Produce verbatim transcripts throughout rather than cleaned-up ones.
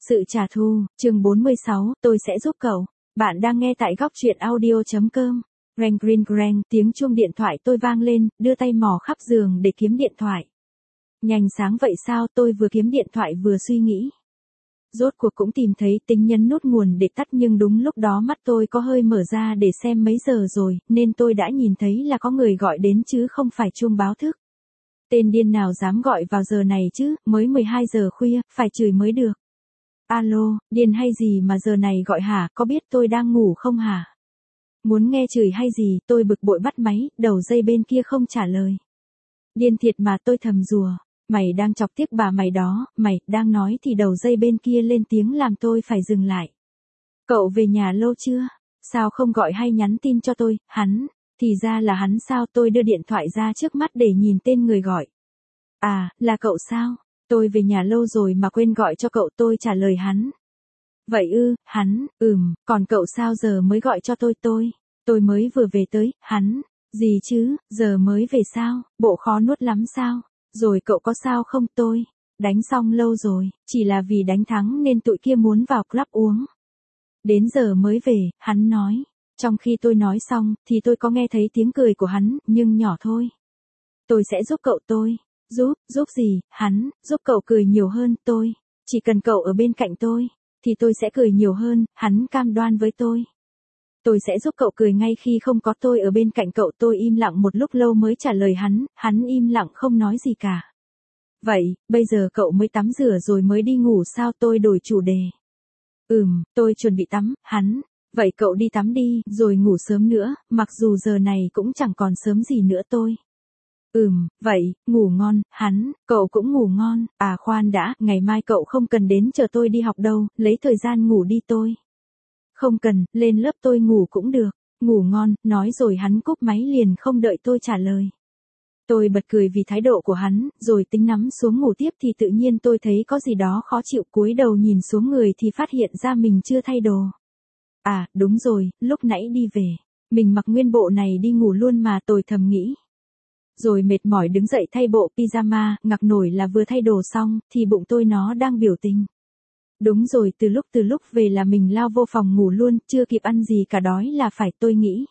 Sự trả thù, chương bốn mươi sáu, tôi sẽ giúp cậu. Bạn đang nghe tại góc truyện audio.com. Reng ring reng, tiếng chuông điện thoại tôi vang lên, đưa tay mò khắp giường để kiếm điện thoại. Nhanh sáng vậy sao, tôi vừa kiếm điện thoại vừa suy nghĩ. Rốt cuộc cũng tìm thấy tính nhấn nút nguồn để tắt, nhưng đúng lúc đó mắt tôi có hơi mở ra để xem mấy giờ rồi, nên tôi đã nhìn thấy là có người gọi đến chứ không phải chuông báo thức. Tên điên nào dám gọi vào giờ này chứ, mới mười hai giờ khuya, phải chửi mới được. Alo, điên hay gì mà giờ này gọi hả, có biết tôi đang ngủ không hả? Muốn nghe chửi hay gì, tôi bực bội bắt máy, đầu dây bên kia không trả lời. Điên thiệt mà, tôi thầm rùa. Mày đang chọc tiếc bà mày đó, mày, đang nói thì đầu dây bên kia lên tiếng làm tôi phải dừng lại. Cậu về nhà lâu chưa? Sao không gọi hay nhắn tin cho tôi, hắn? Thì ra là hắn sao, tôi đưa điện thoại ra trước mắt để nhìn tên người gọi. À, là cậu sao? Tôi về nhà lâu rồi mà quên gọi cho cậu, tôi trả lời hắn. Vậy ư, hắn, ừm, còn cậu sao giờ mới gọi cho tôi tôi? Tôi mới vừa về tới, hắn. Gì chứ, giờ mới về sao, bộ khó nuốt lắm sao? Rồi cậu có sao không tôi? Đánh xong lâu rồi, chỉ là vì đánh thắng nên tụi kia muốn vào club uống. Đến giờ mới về, hắn nói. Trong khi tôi nói xong, thì tôi có nghe thấy tiếng cười của hắn, nhưng nhỏ thôi. Tôi sẽ giúp cậu tôi. Giúp, giúp gì, hắn, giúp cậu cười nhiều hơn, tôi. Chỉ cần cậu ở bên cạnh tôi, thì tôi sẽ cười nhiều hơn, hắn cam đoan với tôi. Tôi sẽ giúp cậu cười ngay khi không có tôi ở bên cạnh cậu. Tôi im lặng một lúc lâu mới trả lời hắn, hắn im lặng không nói gì cả. Vậy, bây giờ cậu mới tắm rửa rồi mới đi ngủ sao, tôi đổi chủ đề. Ừm, tôi chuẩn bị tắm, hắn. Vậy cậu đi tắm đi, rồi ngủ sớm nữa, mặc dù giờ này cũng chẳng còn sớm gì nữa tôi. Ừm, vậy, ngủ ngon, hắn, cậu cũng ngủ ngon, à khoan đã, ngày mai cậu không cần đến chờ tôi đi học đâu, lấy thời gian ngủ đi tôi. Không cần, lên lớp tôi ngủ cũng được, ngủ ngon, nói rồi hắn cúp máy liền không đợi tôi trả lời. Tôi bật cười vì thái độ của hắn, rồi tính nắm xuống ngủ tiếp thì tự nhiên tôi thấy có gì đó khó chịu, cúi đầu nhìn xuống người thì phát hiện ra mình chưa thay đồ. À, đúng rồi, lúc nãy đi về, mình mặc nguyên bộ này đi ngủ luôn mà, tôi thầm nghĩ. Rồi mệt mỏi đứng dậy thay bộ pyjama, ngạc nổi là vừa thay đồ xong, thì bụng tôi nó đang biểu tình. Đúng rồi, từ lúc từ lúc về là mình lao vô phòng ngủ luôn, chưa kịp ăn gì cả, đói là phải, tôi nghĩ.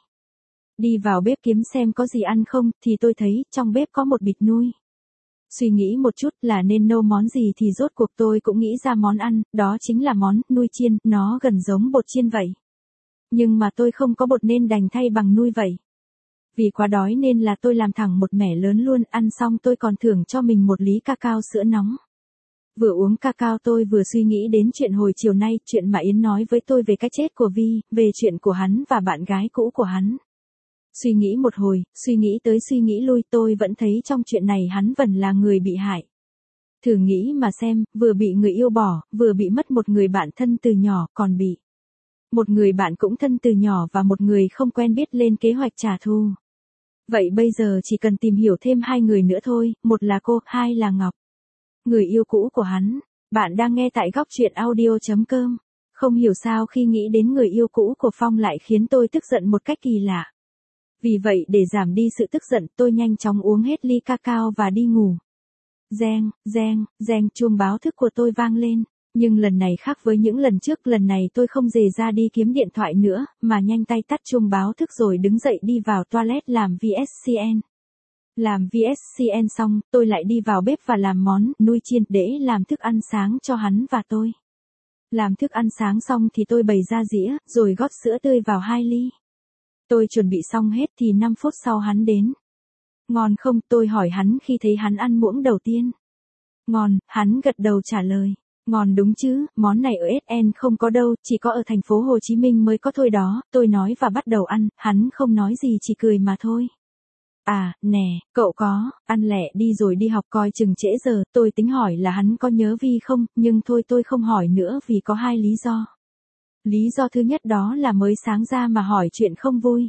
Đi vào bếp kiếm xem có gì ăn không, thì tôi thấy, trong bếp có một bịch nuôi. Suy nghĩ một chút là nên nấu món gì thì rốt cuộc tôi cũng nghĩ ra món ăn, đó chính là món nuôi chiên, nó gần giống bột chiên vậy. Nhưng mà tôi không có bột nên đành thay bằng nuôi vậy. Vì quá đói nên là tôi làm thẳng một mẻ lớn luôn, ăn xong tôi còn thưởng cho mình một ly cacao sữa nóng. Vừa uống cacao tôi vừa suy nghĩ đến chuyện hồi chiều nay, chuyện mà Yến nói với tôi về cái chết của Vi, về chuyện của hắn và bạn gái cũ của hắn. Suy nghĩ một hồi, suy nghĩ tới suy nghĩ lui, tôi vẫn thấy trong chuyện này hắn vẫn là người bị hại. Thử nghĩ mà xem, vừa bị người yêu bỏ, vừa bị mất một người bạn thân từ nhỏ, còn bị một người bạn cũng thân từ nhỏ và một người không quen biết lên kế hoạch trả thù. Vậy bây giờ chỉ cần tìm hiểu thêm hai người nữa thôi, một là cô, hai là Ngọc. Người yêu cũ của hắn. Bạn đang nghe tại góc truyện audio.com. Không hiểu sao khi nghĩ đến người yêu cũ của Phong lại khiến tôi tức giận một cách kỳ lạ. Vì vậy để giảm đi sự tức giận, tôi nhanh chóng uống hết ly cacao và đi ngủ. Reng, reng, reng, chuông báo thức của tôi vang lên. Nhưng lần này khác với những lần trước, lần này tôi không dề ra đi kiếm điện thoại nữa, mà nhanh tay tắt chuông báo thức rồi đứng dậy đi vào toilet làm vê ét xê en. Làm vê ét xê en xong, tôi lại đi vào bếp và làm món nuôi chiên để làm thức ăn sáng cho hắn và tôi. Làm thức ăn sáng xong thì tôi bày ra dĩa, rồi gót sữa tươi vào hai ly. Tôi chuẩn bị xong hết thì năm phút sau hắn đến. Ngon không, tôi hỏi hắn khi thấy hắn ăn muỗng đầu tiên. Ngon, hắn gật đầu trả lời. Ngon đúng chứ, món này ở ét en không có đâu, chỉ có ở thành phố Hồ Chí Minh mới có thôi đó, tôi nói và bắt đầu ăn, hắn không nói gì chỉ cười mà thôi. À, nè, cậu có, ăn lẹ đi rồi đi học coi chừng trễ giờ, tôi tính hỏi là hắn có nhớ Vi không, nhưng thôi tôi không hỏi nữa vì có hai lý do. Lý do thứ nhất đó là mới sáng ra mà hỏi chuyện không vui.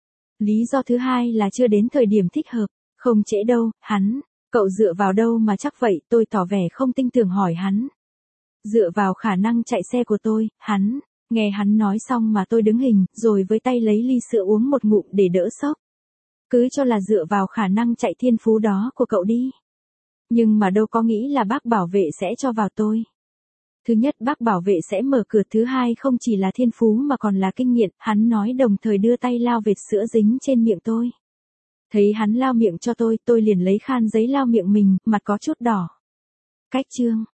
Lý do thứ hai là chưa đến thời điểm thích hợp, không trễ đâu, hắn, cậu dựa vào đâu mà chắc vậy, tôi tỏ vẻ không tin tưởng hỏi hắn. Dựa vào khả năng chạy xe của tôi, hắn, nghe hắn nói xong mà tôi đứng hình, rồi với tay lấy ly sữa uống một ngụm để đỡ sốc. Cứ cho là dựa vào khả năng chạy thiên phú đó của cậu đi. Nhưng mà đâu có nghĩ là bác bảo vệ sẽ cho vào tôi. Thứ nhất bác bảo vệ sẽ mở cửa, thứ hai không chỉ là thiên phú mà còn là kinh nghiệm, hắn nói đồng thời đưa tay lao vệt sữa dính trên miệng tôi. Thấy hắn lao miệng cho tôi, tôi liền lấy khan giấy lao miệng mình, mặt có chút đỏ. Cách chương